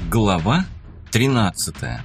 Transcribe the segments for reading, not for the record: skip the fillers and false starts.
Глава 13.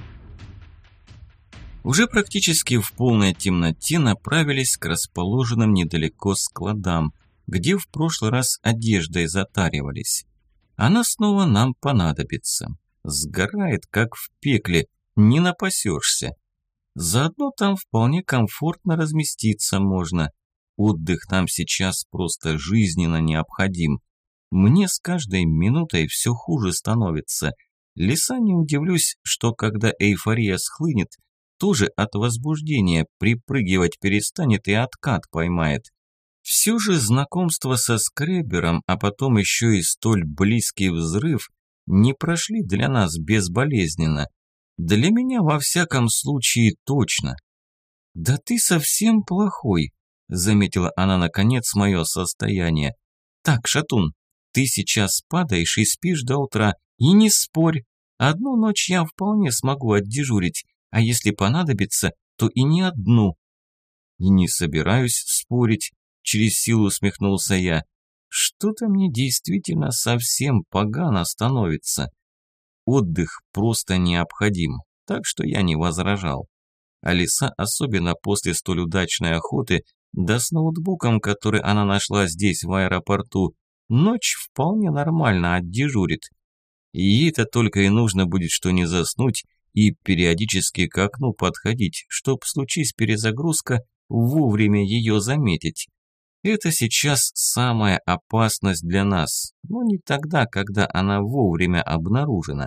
Уже практически в полной темноте направились к расположенным недалеко складам, где в прошлый раз одеждой затаривались. Она снова нам понадобится. Сгорает, как в пекле, не напасешься. Заодно там вполне комфортно разместиться можно. Отдых нам сейчас просто жизненно необходим. Мне с каждой минутой все хуже становится. Лиса, не удивлюсь, что когда эйфория схлынет, тоже от возбуждения припрыгивать перестанет и откат поймает. Все же знакомство со скребером, а потом еще и столь близкий взрыв, не прошли для нас безболезненно. Для меня во всяком случае точно. «Да ты совсем плохой», – заметила она наконец мое состояние. «Так, Шатун, ты сейчас падаешь и спишь до утра, и не спорь. Одну ночь я вполне смогу отдежурить, а если понадобится, то и не одну». «И не собираюсь спорить», – через силу усмехнулся я. «Что-то мне действительно совсем погано становится. Отдых просто необходим, так что я не возражал. А лиса, особенно после столь удачной охоты, да с ноутбуком, который она нашла здесь в аэропорту, ночь вполне нормально отдежурит. И ей-то только и нужно будет, что не заснуть и периодически к окну подходить, чтоб, случись перезагрузка, вовремя ее заметить. Это сейчас самая опасность для нас, но не тогда, когда она вовремя обнаружена.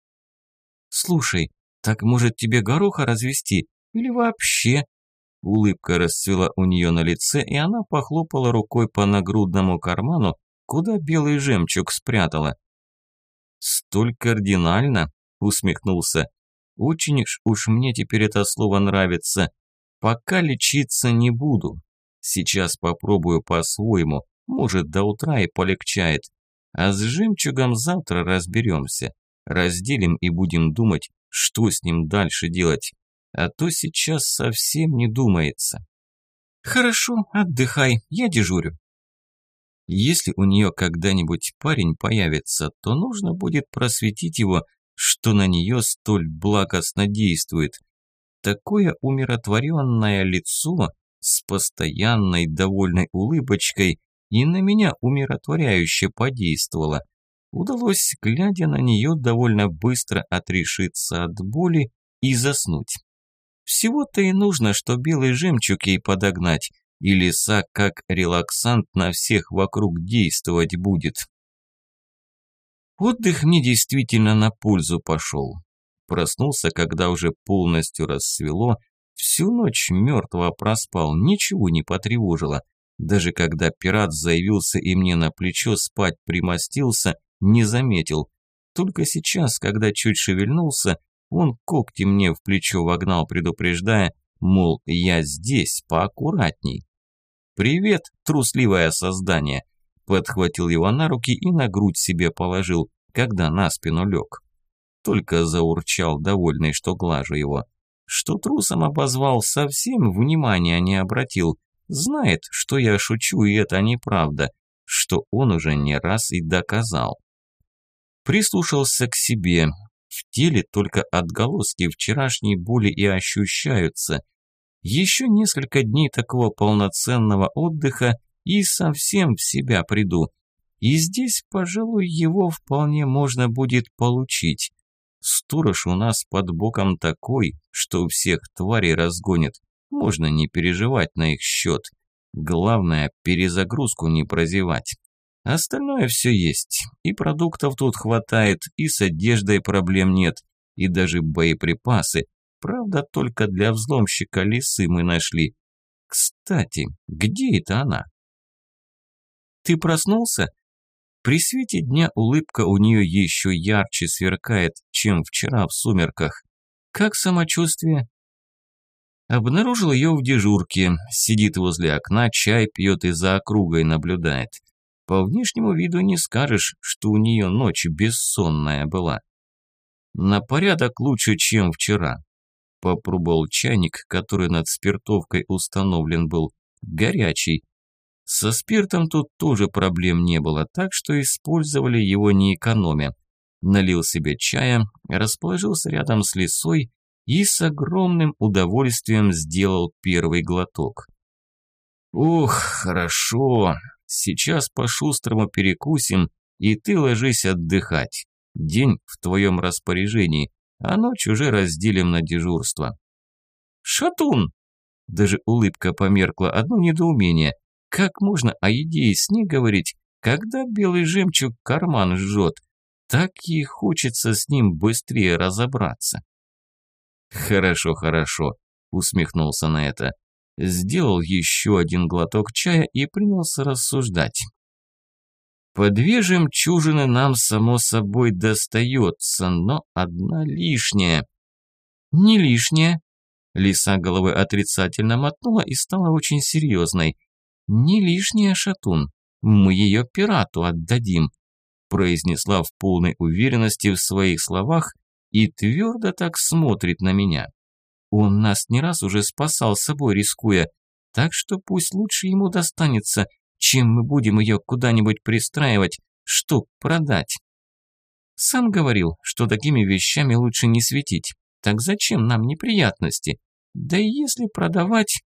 «Слушай, так может тебе гороха развести? Или вообще?» Улыбка расцвела у нее на лице, и она похлопала рукой по нагрудному карману, куда белый жемчуг спрятала. «Столь кардинально?» – усмехнулся. «Очень уж мне теперь это слово нравится. Пока лечиться не буду. Сейчас попробую по-своему, может, до утра и полегчает. А с жемчугом завтра разберемся. Разделим и будем думать, что с ним дальше делать. А то сейчас совсем не думается». «Хорошо, отдыхай, я дежурю». Если у нее когда-нибудь парень появится, то нужно будет просветить его, что на нее столь благостно действует. Такое умиротворенное лицо с постоянной довольной улыбочкой и на меня умиротворяюще подействовало. Удалось, глядя на нее, довольно быстро отрешиться от боли и заснуть. Всего-то и нужно, что белый жемчуг ей подогнать, и лиса как релаксант на всех вокруг действовать будет. Отдых мне действительно на пользу пошел. Проснулся, когда уже полностью рассвело, всю ночь мертво проспал, ничего не потревожило. Даже когда пират заявился и мне на плечо спать примостился, не заметил. Только сейчас, когда чуть шевельнулся, он когти мне в плечо вогнал, предупреждая, мол, я здесь, поаккуратней. «Привет, трусливое создание!» Подхватил его на руки и на грудь себе положил, когда на спину лег. Только заурчал, довольный, что глажу его. Что трусом обозвал, совсем внимания не обратил. Знает, что я шучу, и это неправда, что он уже не раз и доказал. Прислушался к себе. В теле только отголоски вчерашней боли и ощущаются. Еще несколько дней такого полноценного отдыха и совсем в себя приду. И здесь, пожалуй, его вполне можно будет получить. Сторож у нас под боком такой, что всех тварей разгонит. Можно не переживать на их счет. Главное, перезагрузку не прозевать. Остальное все есть. И продуктов тут хватает, и с одеждой проблем нет, и даже боеприпасы. Правда, только для взломщика лисы мы нашли. Кстати, где это она? «Ты проснулся?» При свете дня улыбка у нее еще ярче сверкает, чем вчера в сумерках. «Как самочувствие?» Обнаружил ее в дежурке. Сидит возле окна, чай пьет и за округой наблюдает. По внешнему виду не скажешь, что у нее ночь бессонная была. На порядок лучше, чем вчера. Попробовал чайник, который над спиртовкой установлен был. Горячий. Со спиртом тут тоже проблем не было, так что использовали его не экономя. налил себе чая, расположился рядом с лисой и с огромным удовольствием сделал первый глоток. «Ух, хорошо, сейчас по-шустрому перекусим, и ты ложись отдыхать. День в твоем распоряжении, а ночь уже разделим на дежурство». «Шатун!» Даже улыбка померкла, одно недоумение. Как можно о еде и сне говорить, когда белый жемчуг карман жжет? Так и хочется с ним быстрее разобраться. «Хорошо, хорошо», – усмехнулся на это. Сделал еще один глоток чая и принялся рассуждать. По 2 жемчужины нам, само собой, достается, но одна лишняя. Не лишняя. Лиса головой отрицательно мотнула и стала очень серьезной. Не лишняя, Шатун. Мы ее пирату отдадим, произнесла в полной уверенности в своих словах и твердо так смотрит на меня. Он нас не раз уже спасал собой, рискуя, так что пусть лучше ему достанется, чем мы будем ее куда-нибудь пристраивать, чтоб продать. Сам говорил, что такими вещами лучше не светить. Так зачем нам неприятности? Да и если продавать...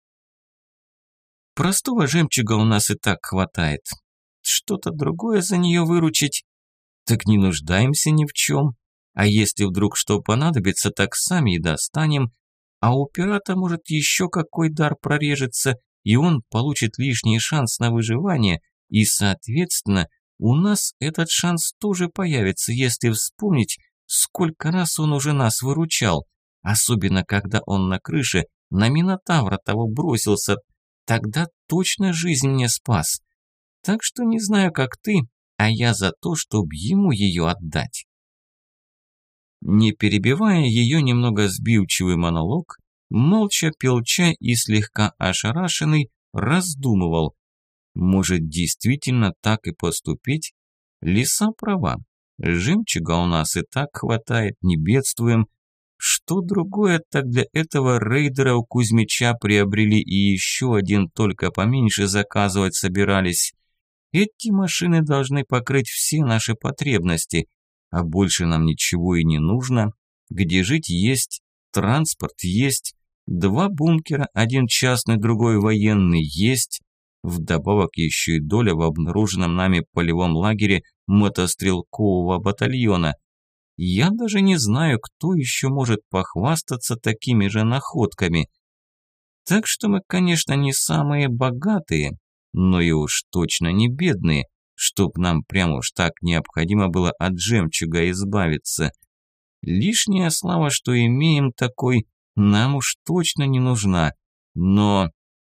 Простого жемчуга у нас и так хватает. Что-то другое за нее выручить? Так не нуждаемся ни в чем. А если вдруг что понадобится, так сами и достанем. А у пирата может еще какой дар прорежется, и он получит лишний шанс на выживание, и, соответственно, у нас этот шанс тоже появится, если вспомнить, сколько раз он уже нас выручал, особенно когда он на крыше на Минотавра того бросился, тогда точно жизнь мне спас. Так что не знаю, как ты, а я за то, чтобы ему ее отдать». Не перебивая ее немного сбивчивый монолог, молча пил чай и слегка ошарашенный раздумывал. Может, действительно так и поступить? Лиса права. Жемчуга у нас и так хватает, не бедствуем. Что другое так для этого рейдера у Кузьмича приобрели и еще один только поменьше заказывать собирались. Эти машины должны покрыть все наши потребности, а больше нам ничего и не нужно. Где жить есть, транспорт есть, 2 бункера, один частный, другой военный есть. Вдобавок еще и доля в обнаруженном нами полевом лагере мотострелкового батальона. Я даже не знаю, кто еще может похвастаться такими же находками. Так что мы, конечно, не самые богатые, но и уж точно не бедные, чтоб нам прямо уж так необходимо было от жемчуга избавиться. Лишняя слава, что имеем такой, нам уж точно не нужна. Но...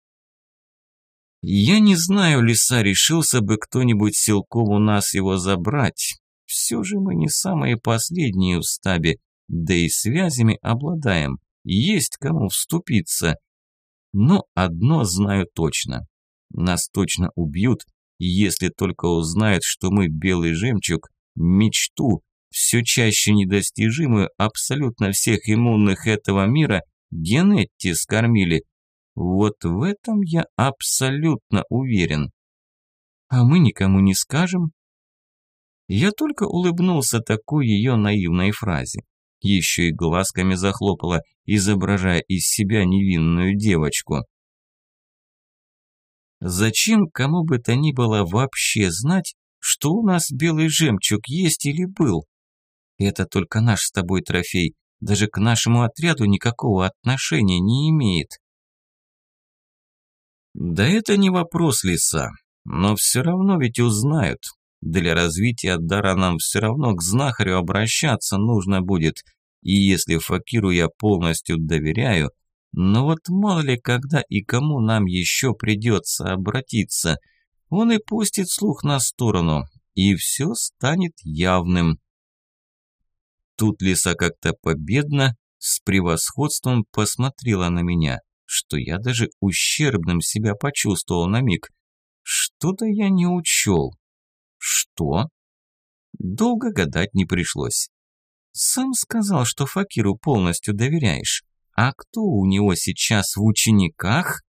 Я не знаю, лиса, решился бы кто-нибудь силком у нас его забрать. Все же мы не самые последние в стабе, да и связями обладаем, есть кому вступиться. Но одно знаю точно. Нас точно убьют, если только узнают, что мы белый жемчуг, мечту, все чаще недостижимую абсолютно всех иммунных этого мира, Генетти скормили. Вот в этом я абсолютно уверен. А мы никому не скажем. Я только улыбнулся такой ее наивной фразе. Еще и глазками захлопала, изображая из себя невинную девочку. Зачем кому бы то ни было вообще знать, что у нас белый жемчуг есть или был? Это только наш с тобой трофей, даже к нашему отряду никакого отношения не имеет. Да это не вопрос, лиса, но все равно ведь узнают. Для развития дара нам все равно к знахарю обращаться нужно будет, и если Факиру я полностью доверяю, но вот мало ли когда и кому нам еще придется обратиться, он и пустит слух на сторону, и все станет явным. Тут лиса как-то победно, с превосходством посмотрела на меня, что я даже ущербным себя почувствовал на миг. Что-то я не учел. Что? Долго гадать не пришлось. Сам сказал, что Факиру полностью доверяешь. А кто у него сейчас в учениках?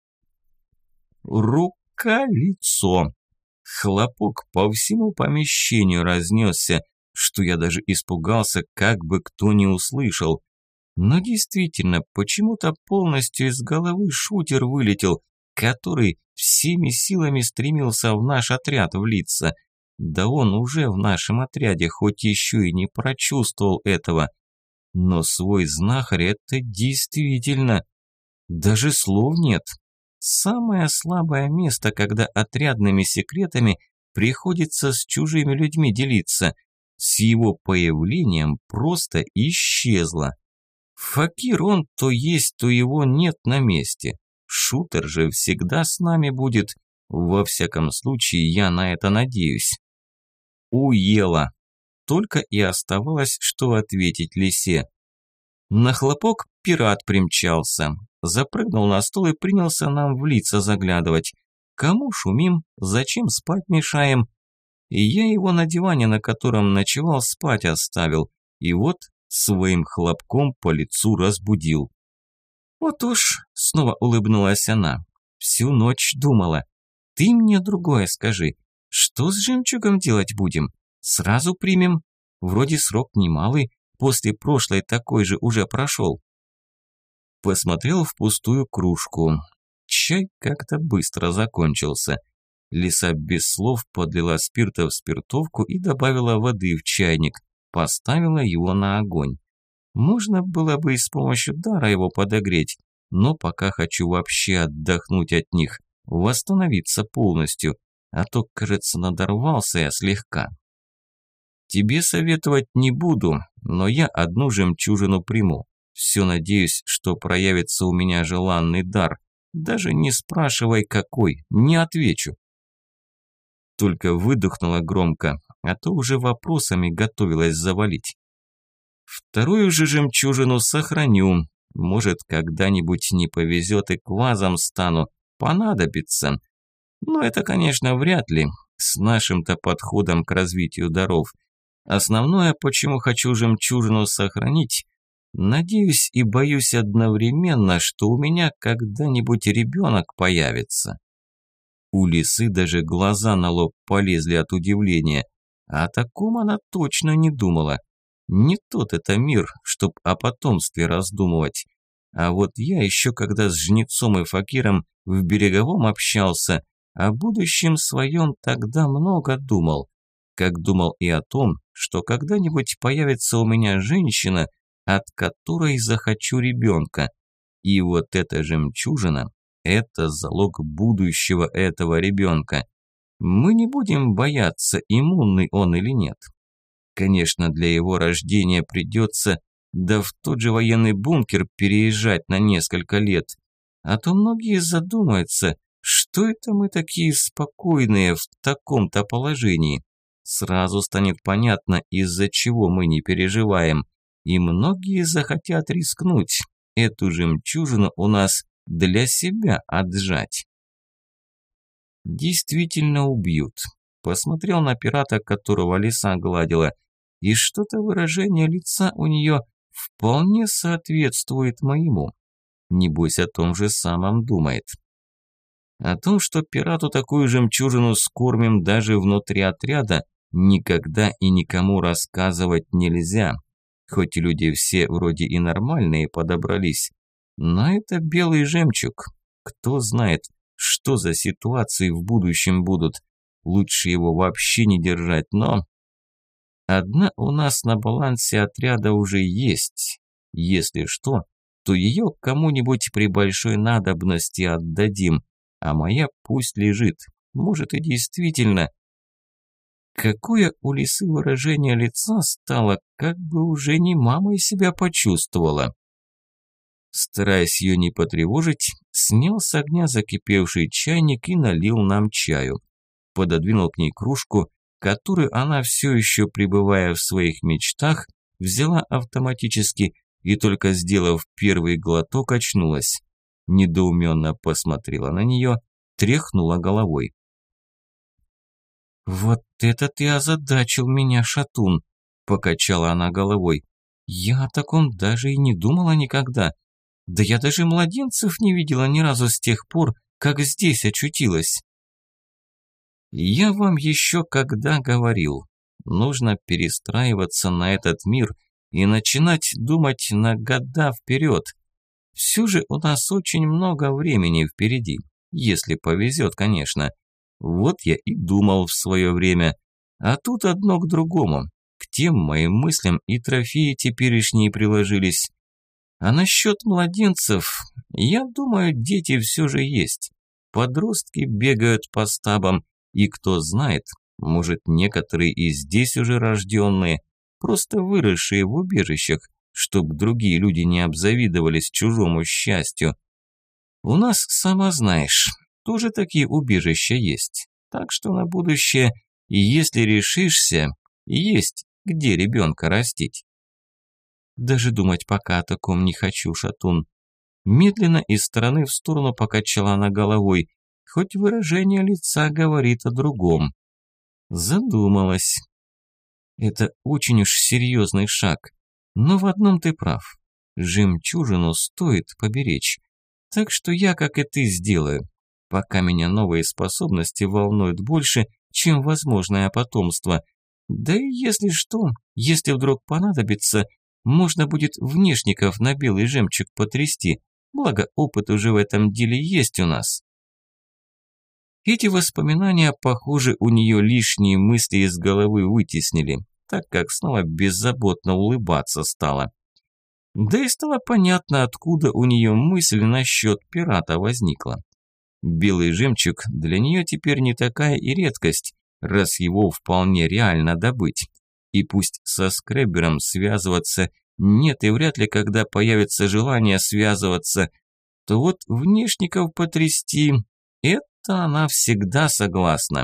Рука-лицо. Хлопок по всему помещению разнесся. что я даже испугался, как бы кто не услышал. Но действительно, почему-то полностью из головы шутер вылетел, который всеми силами стремился в наш отряд влиться. Да он уже в нашем отряде, хоть еще и не прочувствовал этого. Но свой знахарь – это действительно... Даже слов нет. Самое слабое место, когда отрядными секретами приходится с чужими людьми делиться. С его появлением просто исчезло. Факир он то есть, то его нет на месте. Шутер же всегда с нами будет. Во всяком случае, я на это надеюсь. Уела. Только и оставалось, что ответить лисе. На хлопок пират примчался. Запрыгнул на стол и принялся нам в лица заглядывать. Кому шумим, зачем спать мешаем? И я его на диване, на котором ночевал, спать оставил. И вот своим хлопком по лицу разбудил. Вот уж, снова улыбнулась она, всю ночь думала. Ты мне другое скажи, что с жемчугом делать будем? Сразу примем? Вроде срок немалый, после прошлой такой же уже прошел. Посмотрел в пустую кружку. Чай как-то быстро закончился. Лиса без слов подлила спирта в спиртовку и добавила воды в чайник. Поставила его на огонь. Можно было бы и с помощью дара его подогреть, но пока хочу вообще отдохнуть от них, восстановиться полностью, а то, кажется, надорвался я слегка. Тебе советовать не буду, но я одну жемчужину приму. Все надеюсь, что проявится у меня желанный дар. Даже не спрашивай какой, не отвечу. Только выдохнула громко, а то уже вопросами готовилась завалить. Вторую же жемчужину сохраню. Может, когда-нибудь не повезет и квазом стану, понадобится. Но это, конечно, вряд ли, с нашим-то подходом к развитию даров. Основное, почему хочу жемчужину сохранить, надеюсь и боюсь одновременно, что у меня когда-нибудь ребенок появится. У лисы даже глаза на лоб полезли от удивления. О таком она точно не думала. Не тот это мир, чтоб о потомстве раздумывать. А вот я еще когда с жнецом и факиром в береговом общался, о будущем своем тогда много думал. Как думал и о том, что когда-нибудь появится у меня женщина, от которой захочу ребенка. И вот эта жемчужина – это залог будущего этого ребенка. Мы не будем бояться, иммунный он или нет. Конечно, для его рождения придется, да в тот же военный бункер переезжать на несколько лет. А то многие задумаются, что это мы такие спокойные в таком-то положении. Сразу станет понятно, из-за чего мы не переживаем. И многие захотят рискнуть, эту жемчужину у нас для себя отжать. Действительно убьют. Посмотрел на пирата, которого лиса гладила, и что-то выражение лица у нее вполне соответствует моему. Небось, о том же самом думает. О том, что пирату такую жемчужину скормим даже внутри отряда, никогда и никому рассказывать нельзя. Хоть и люди все вроде и нормальные подобрались, но это белый жемчуг. Кто знает, что за ситуации в будущем будут. Лучше его вообще не держать, но... Одна у нас на балансе отряда уже есть. Если что, то ее кому-нибудь при большой надобности отдадим, а моя пусть лежит. Может и действительно... Какое у лисы выражение лица стало, как бы уже не мамой себя почувствовала. Стараясь ее не потревожить, снял с огня закипевший чайник и налил нам чаю. Пододвинул к ней кружку, которую она все еще, пребывая в своих мечтах, взяла автоматически и только сделав первый глоток, очнулась. Недоуменно посмотрела на нее, тряхнула головой. «Вот это ты озадачил меня, шатун!» – покачала она головой. «Я о таком даже и не думала никогда. Да я даже младенцев не видела ни разу с тех пор, как здесь очутилась». «Я вам еще когда говорил, Нужно перестраиваться на этот мир и начинать думать на года вперед. Все же у нас очень много времени впереди, если повезет, конечно. Вот я и думал в свое время. А тут одно к другому. К тем моим мыслям и трофеи теперешние приложились. А насчет младенцев, я думаю, дети все же есть. Подростки бегают по стабам, и кто знает, может, некоторые и здесь уже рожденные, просто выросшие в убежищах, чтоб другие люди не обзавидовались чужому счастью. У нас, сама знаешь, тоже такие убежища есть. Так что на будущее, и если решишься, есть где ребенка растить. Даже думать пока о таком не хочу, Шатун. Медленно из стороны в сторону покачала она головой, хоть выражение лица говорит о другом. Задумалась. Это очень уж серьезный шаг. Но в одном ты прав. Жемчужину стоит поберечь. Так что я, как и ты, сделаю. Пока меня новые способности волнуют больше, чем возможное потомство. Да и если что, если вдруг понадобится, можно будет внешников на белый жемчуг потрясти, благо опыт уже в этом деле есть у нас. Эти воспоминания, похоже, у нее лишние мысли из головы вытеснили, так как снова беззаботно улыбаться стала. Да и стало понятно, откуда у нее мысль насчет пирата возникла. Белый жемчуг для нее теперь не такая и редкость, раз его вполне реально добыть. И пусть со скреббером связываться нет и вряд ли когда появится желание связываться, то вот внешников потрясти – это она всегда согласна.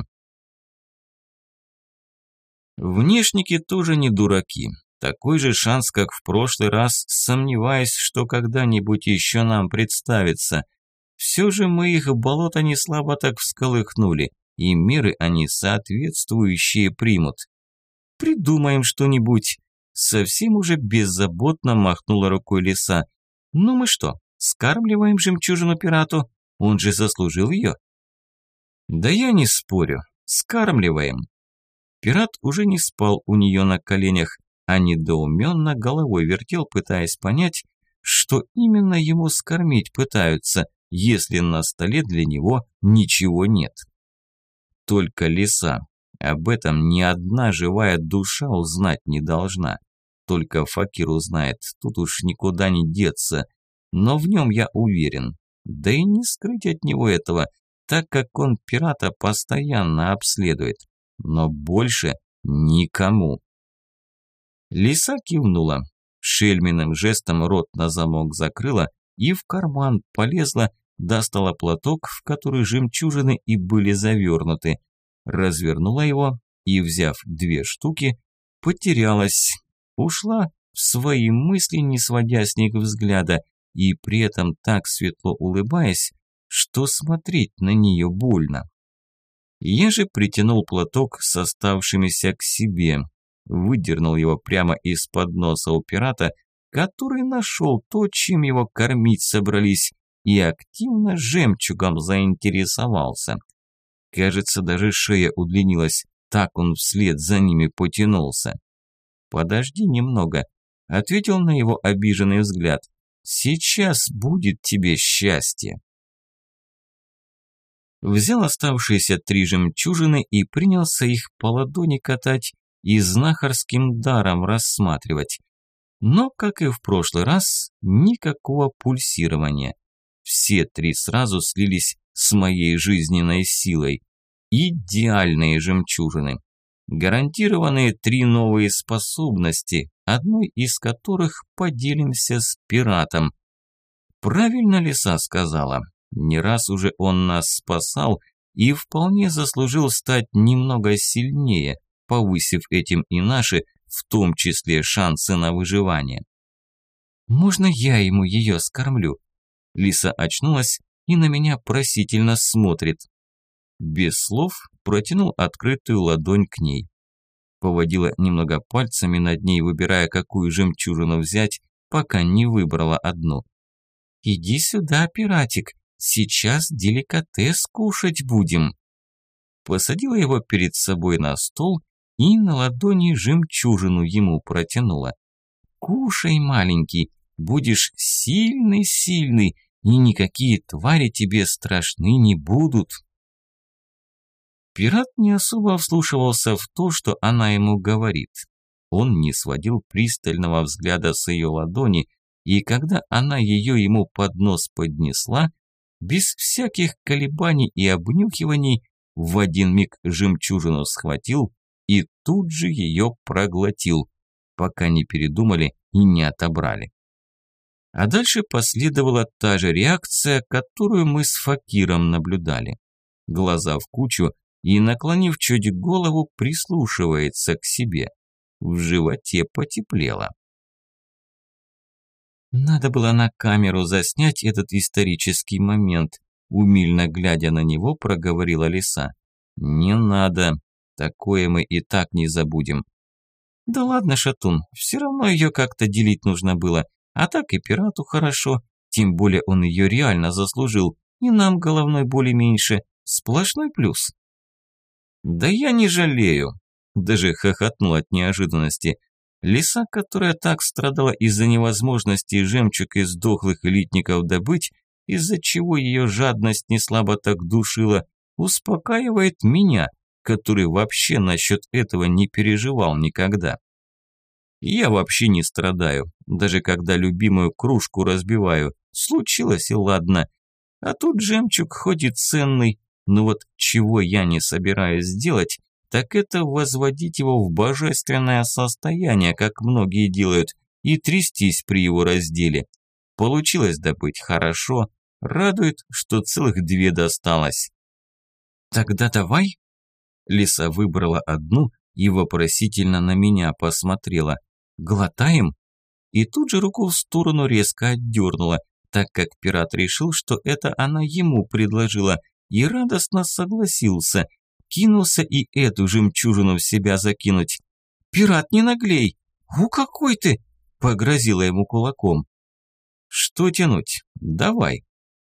Внешники тоже не дураки. Такой же шанс, как в прошлый раз, сомневаюсь, что когда-нибудь еще нам представится. Все же мы их в болото не слабо так всколыхнули, и меры они соответствующие примут. Придумаем что-нибудь. Совсем уже беззаботно махнула рукой лиса. Ну мы что, скармливаем жемчужину пирату? Он же заслужил ее. Да я не спорю, скармливаем. Пират уже не спал у нее на коленях, а недоуменно головой вертел, пытаясь понять, что именно ему скормить пытаются, если на столе для него ничего нет. Только лиса. Об этом ни одна живая душа узнать не должна. Только Факир узнает, тут уж никуда не деться. Но в нем я уверен. Да и не скрыть от него этого, так как он пирата постоянно обследует. Но больше никому. Лиса кивнула. Шельминым жестом рот на замок закрыла и в карман полезла, достала платок, в который жемчужины и были завернуты. Развернула его и, взяв 2 штуки, потерялась. Ушла в свои мысли, не сводя с них взгляда, и при этом так светло улыбаясь, что смотреть на нее больно. Я же притянул платок с оставшимися к себе, выдернул его прямо из-под носа у пирата, который нашел то, чем его кормить собрались, и активно жемчугом заинтересовался. Кажется, даже шея удлинилась, так он вслед за ними потянулся. «Подожди немного», – ответил на его обиженный взгляд. «Сейчас будет тебе счастье». Взял оставшиеся 3 жемчужины и принялся их по ладони катать и знахарским даром рассматривать. Но, как и в прошлый раз, никакого пульсирования. Все 3 сразу слились с моей жизненной силой. Идеальные жемчужины. Гарантированные 3 новые способности, одной из которых поделимся с пиратом. Правильно лиса сказала. Не раз уже он нас спасал и вполне заслужил стать немного сильнее, повысив этим и наши, в том числе, шансы на выживание. «Можно я ему ее скормлю?» Лиса очнулась и на меня просительно смотрит. Без слов протянул открытую ладонь к ней. Поводила немного пальцами над ней, выбирая, какую жемчужину взять, пока не выбрала одну. «Иди сюда, пиратик, сейчас деликатес кушать будем». Посадила его перед собой на стол и на ладони жемчужину ему протянула. «Кушай, маленький, будешь сильный-сильный, и никакие твари тебе страшны не будут». Пират не особо вслушивался в то, что она ему говорит. Он не сводил пристального взгляда с ее ладони, и когда она ее ему под нос поднесла, без всяких колебаний и обнюхиваний, в один миг жемчужину схватил и тут же ее проглотил, пока не передумали и не отобрали. А дальше последовала та же реакция, которую мы с Факиром наблюдали. Глаза в кучу и, наклонив чуть голову, прислушивается к себе. В животе потеплело. Надо было на камеру заснять этот исторический момент. Умильно глядя на него, проговорила лиса. Не надо, такое мы и так не забудем. Да ладно, Шатун, все равно ее как-то делить нужно было. А так и пирату хорошо, тем более он ее реально заслужил. И нам головной боли меньше, сплошной плюс. Да я не жалею. Даже хохотнул от неожиданности. Лиса, которая так страдала из-за невозможности жемчуг из дохлых элитников добыть, из-за чего ее жадность не слабо так душила, успокаивает меня, который вообще насчет этого не переживал никогда. Я вообще не страдаю, даже когда любимую кружку разбиваю, случилось и ладно. А тут жемчуг хоть и ценный, но вот чего я не собираюсь делать, так это возводить его в божественное состояние, как многие делают, и трястись при его разделе. Получилось добыть хорошо, радует, что целых 2 досталось. Тогда давай. Лиса выбрала одну и вопросительно на меня посмотрела. Глотаем? И тут же руку в сторону резко отдернула, так как пират решил, что это она ему предложила, и радостно согласился. Кинулся и эту жемчужину в себя закинуть. «Пират, не наглей! Какой ты!» – погрозила ему кулаком. «Что тянуть? Давай!»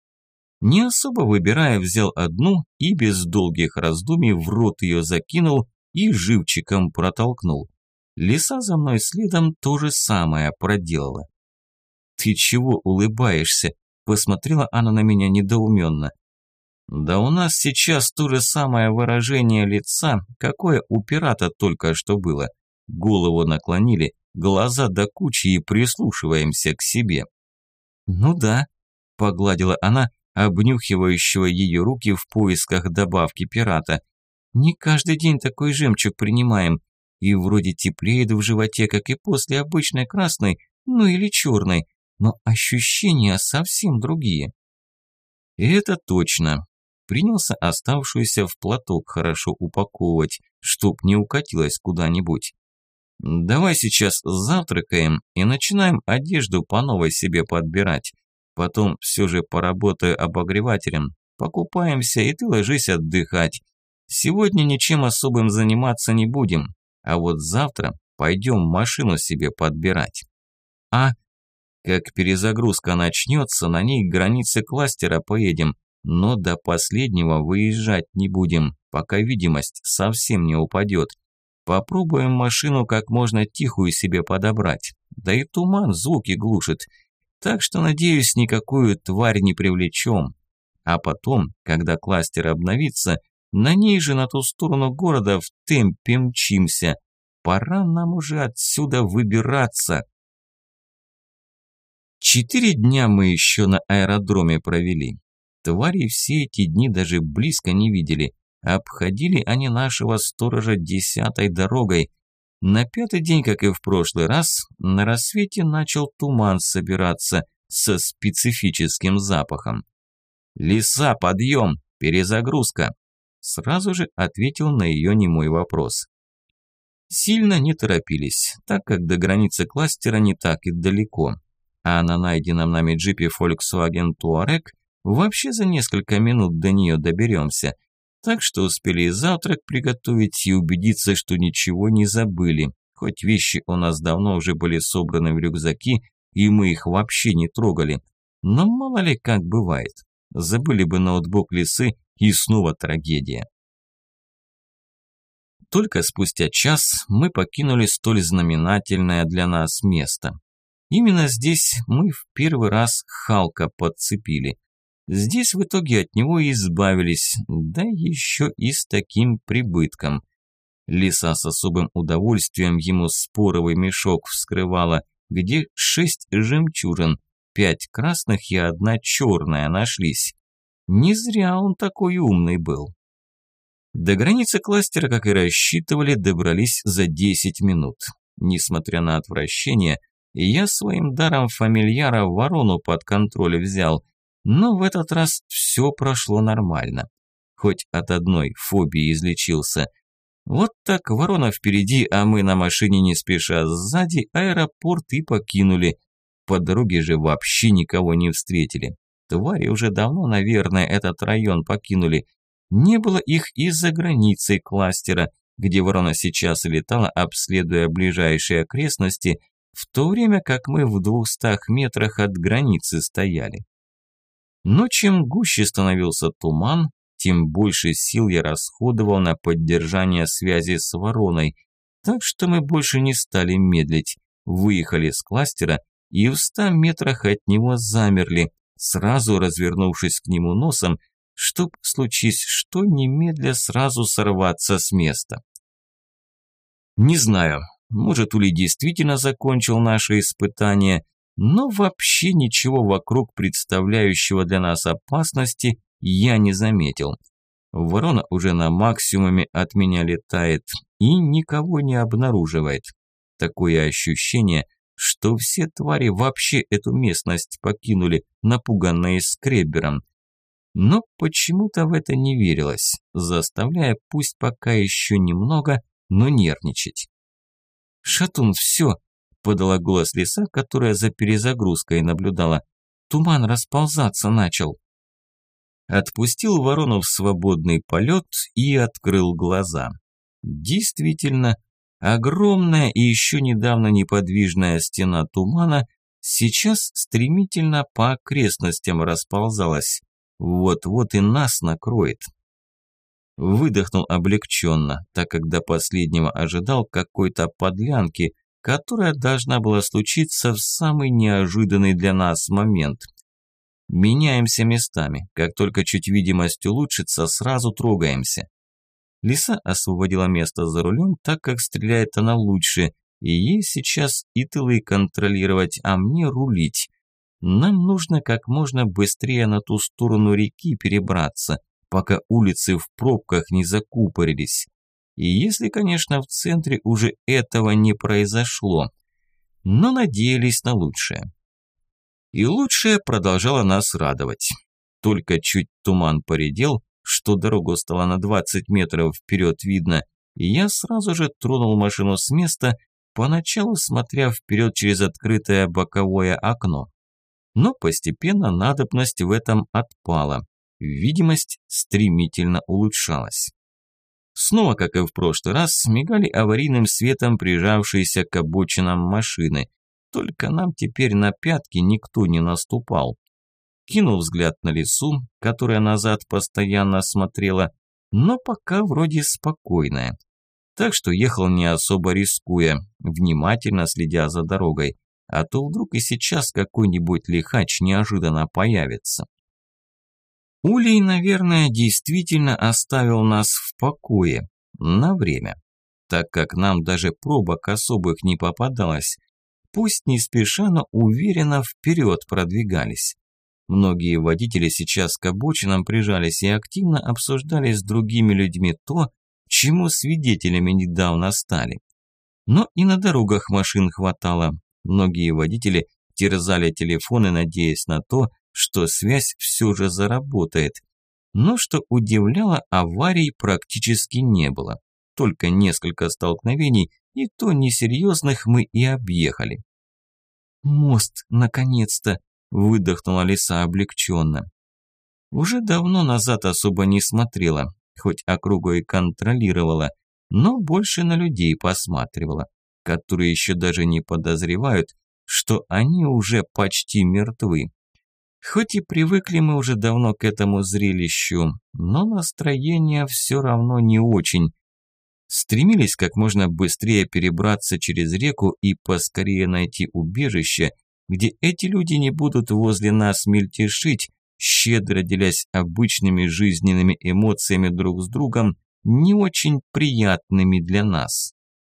Не особо выбирая, взял одну и без долгих раздумий в рот ее закинул и живчиком протолкнул. Лиса за мной следом то же самое проделала. «Ты чего улыбаешься?» – посмотрела она на меня недоуменно. Да у нас сейчас то же самое выражение лица, какое у пирата только что было. Голову наклонили, глаза до кучи и прислушиваемся к себе. Ну да, погладила она обнюхивающего ее руки в поисках добавки пирата. Не каждый день такой жемчуг принимаем, и вроде теплеет в животе, как и после обычной красной, ну или черной, но ощущения совсем другие. И это точно. Принялся оставшуюся в платок хорошо упаковывать, чтоб не укатилась куда-нибудь. Давай сейчас завтракаем и начинаем одежду по новой себе подбирать. Потом все же поработаю обогревателем. Покупаемся, и ты ложись отдыхать. Сегодня ничем особым заниматься не будем, а вот завтра пойдем машину себе подбирать. Как перезагрузка начнется, на ней к границе кластера поедем, но до последнего выезжать не будем, пока видимость совсем не упадет. Попробуем машину как можно тихую себе подобрать, да и туман звуки глушит, так что, надеюсь, никакую тварь не привлечем. А потом, когда кластер обновится, на ней же на ту сторону города в темпе мчимся. Пора нам уже отсюда выбираться. 4 дня мы еще на аэродроме провели. Твари все эти дни даже близко не видели. Обходили они нашего сторожа 10-й дорогой. На 5-й день, как и в прошлый раз, на рассвете начал туман собираться со специфическим запахом. «Лиса, подъем! Перезагрузка!» Сразу же ответил на ее немой вопрос. Сильно не торопились, так как до границы кластера не так и далеко. А на найденном нами джипе Volkswagen Touareg вообще за несколько минут до нее доберемся. Так что успели и завтрак приготовить и убедиться, что ничего не забыли. Хоть вещи у нас давно уже были собраны в рюкзаки, и мы их вообще не трогали. Но мало ли как бывает. Забыли бы ноутбук лисы, и снова трагедия. Только спустя час мы покинули столь знаменательное для нас место. Именно здесь мы в первый раз Халка подцепили. Здесь в итоге от него и избавились, да еще и с таким прибытком. Лиса с особым удовольствием ему споровый мешок вскрывала, где 6 жемчужин, 5 красных и 1 черная нашлись. Не зря он такой умный был. До границы кластера, как и рассчитывали, добрались за 10 минут. Несмотря на отвращение, я своим даром фамильяра ворону под контроль взял, но в этот раз все прошло нормально. Хоть от одной фобии излечился. Вот так ворона впереди, а мы на машине не спеша сзади аэропорт и покинули. По дороге же вообще никого не встретили. Твари уже давно, наверное, этот район покинули. Не было их и за границей кластера, где ворона сейчас летала, обследуя ближайшие окрестности, в то время как мы в 200 метрах от границы стояли. Но чем гуще становился туман, тем больше сил я расходовал на поддержание связи с вороной, так что мы больше не стали медлить, выехали с кластера и в 100 метрах от него замерли, сразу развернувшись к нему носом, чтоб, случись что, немедля сразу сорваться с места. Не знаю, может, Улей действительно закончил наше испытание, но вообще ничего вокруг представляющего для нас опасности я не заметил. Ворона уже на максимуме от меня летает и никого не обнаруживает. Такое ощущение, что все твари вообще эту местность покинули, напуганные скреббером. Но почему-то в это не верилось, заставляя пусть пока еще немного, но нервничать. «Шатун, все!» – подала голос лиса, которая за перезагрузкой наблюдала. «Туман расползаться начал». Отпустил ворону в свободный полет и открыл глаза. Действительно, огромная и еще недавно неподвижная стена тумана сейчас стремительно по окрестностям расползалась. Вот-вот и нас накроет. Выдохнул облегченно, так как до последнего ожидал какой-то подлянки, которая должна была случиться в самый неожиданный для нас момент. Меняемся местами, как только чуть видимость улучшится, сразу трогаемся. Лиса освободила место за рулем, так как стреляет она лучше, и ей сейчас и тылы контролировать, а мне рулить. Нам нужно как можно быстрее на ту сторону реки перебраться, пока улицы в пробках не закупорились. И если, конечно, в центре уже этого не произошло. Но надеялись на лучшее. И лучшее продолжало нас радовать. Только чуть туман поредел, что дорогу стало на 20 метров вперед видно, и я сразу же тронул машину с места, поначалу смотря вперед через открытое боковое окно. Но постепенно надобность в этом отпала. Видимость стремительно улучшалась. Снова, как и в прошлый раз, мигали аварийным светом прижавшиеся к обочинам машины. Только нам теперь на пятки никто не наступал. Кинул взгляд на лису, которая назад постоянно смотрела, но пока вроде спокойная. Так что ехал не особо рискуя, внимательно следя за дорогой. А то вдруг и сейчас какой-нибудь лихач неожиданно появится. Улей, наверное, действительно оставил нас в покое. На время. Так как нам даже пробок особых не попадалось. Пусть не спеша, но уверенно вперед продвигались. Многие водители сейчас к обочинам прижались и активно обсуждали с другими людьми то, чему свидетелями недавно стали. Но и на дорогах машин хватало. Многие водители терзали телефоны, надеясь на то, что связь все же заработает. Но что удивляло, аварий практически не было. Только несколько столкновений, и то несерьезных мы и объехали. «Мост, наконец-то!» – выдохнула лиса облегченно. Уже давно назад особо не смотрела, хоть округу и контролировала, но больше на людей посматривала, которые еще даже не подозревают, что они уже почти мертвы. Хоть и привыкли мы уже давно к этому зрелищу, но настроение все равно не очень. Стремились как можно быстрее перебраться через реку и поскорее найти убежище, где эти люди не будут возле нас мельтешить, щедро делясь обычными жизненными эмоциями друг с другом, не очень приятными для нас.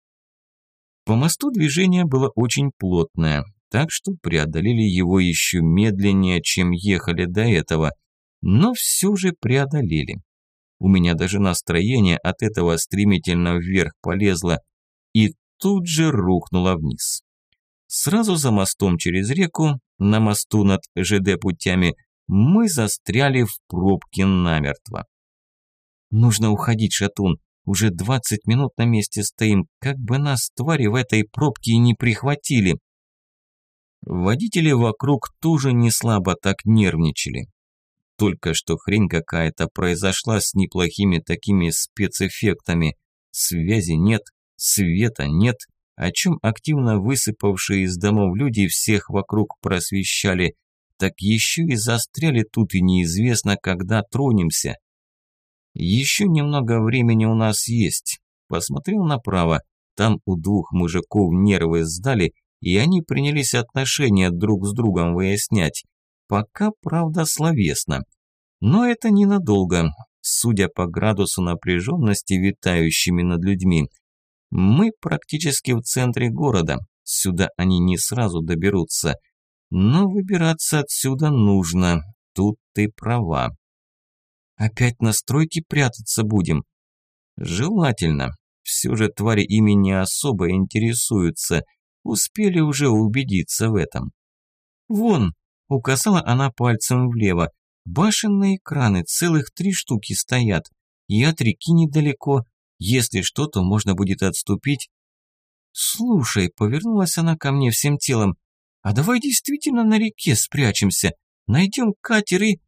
По мосту движение было очень плотное, так что преодолели его еще медленнее, чем ехали до этого, но все же преодолели. У меня даже настроение от этого стремительно вверх полезло и тут же рухнуло вниз. Сразу за мостом через реку, на мосту над ЖД-путями, мы застряли в пробке намертво. «Нужно уходить, Шатун. Уже 20 минут на месте стоим, как бы нас, твари, в этой пробке и не прихватили». Водители вокруг тоже не слабо так нервничали. Только что хрень какая-то произошла с неплохими такими спецэффектами. Связи нет, света нет, о чем активно высыпавшие из домов люди всех вокруг просвещали. Так еще и застряли тут, и неизвестно, когда тронемся. Еще немного времени у нас есть. Посмотрел направо, там у двух мужиков нервы сдали, и они принялись отношения друг с другом выяснять. Пока, правда, словесно. Но это ненадолго, судя по градусу напряженности, витающими над людьми. Мы практически в центре города, сюда они не сразу доберутся. Но выбираться отсюда нужно, тут ты права. Опять на стройке прятаться будем? Желательно. Все же твари ими не особо интересуются. Успели уже убедиться в этом. Вон, указала она пальцем влево. Башенные краны, целых 3 штуки стоят. И от реки недалеко. Если что, то можно будет отступить. Слушай, повернулась она ко мне всем телом. А давай действительно на реке спрячемся. Найдем катер и...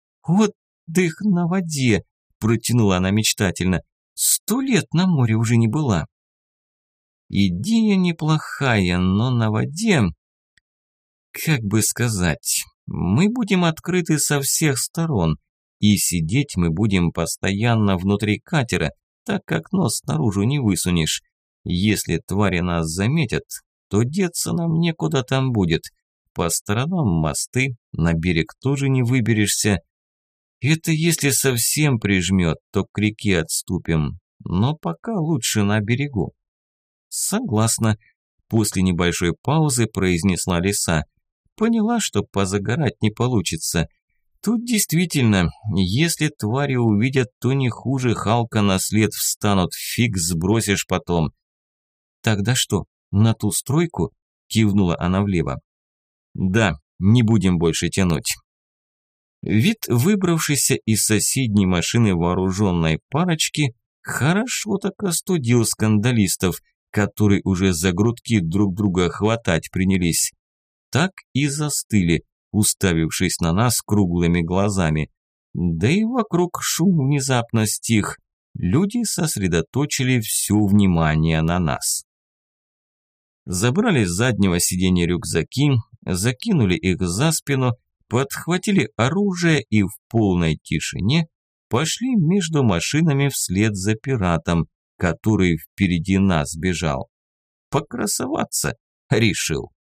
Отдых на воде, протянула она мечтательно. 100 лет на море уже не была. Идея неплохая, но на воде... Как бы сказать, мы будем открыты со всех сторон, и сидеть мы будем постоянно внутри катера, так как нос наружу не высунешь. Если твари нас заметят, то деться нам некуда там будет. По сторонам мосты, на берег тоже не выберешься. Это если совсем прижмет, то к реке отступим, но пока лучше на берегу. Согласна. После небольшой паузы произнесла лиса. Поняла, что позагорать не получится. Тут действительно, если твари увидят, то не хуже Халка на след встанут, фиг сбросишь потом. Тогда что, на ту стройку? Кивнула она влево. Да, не будем больше тянуть. Вид выбравшейся из соседней машины вооруженной парочки хорошо так остудил скандалистов, которые уже за грудки друг друга хватать принялись. Так и застыли, уставившись на нас круглыми глазами. Да и вокруг шум внезапно стих. Люди сосредоточили все внимание на нас. Забрали с заднего сиденья рюкзаки, закинули их за спину, подхватили оружие и в полной тишине пошли между машинами вслед за пиратом, который впереди нас бежал. Покрасоваться решил.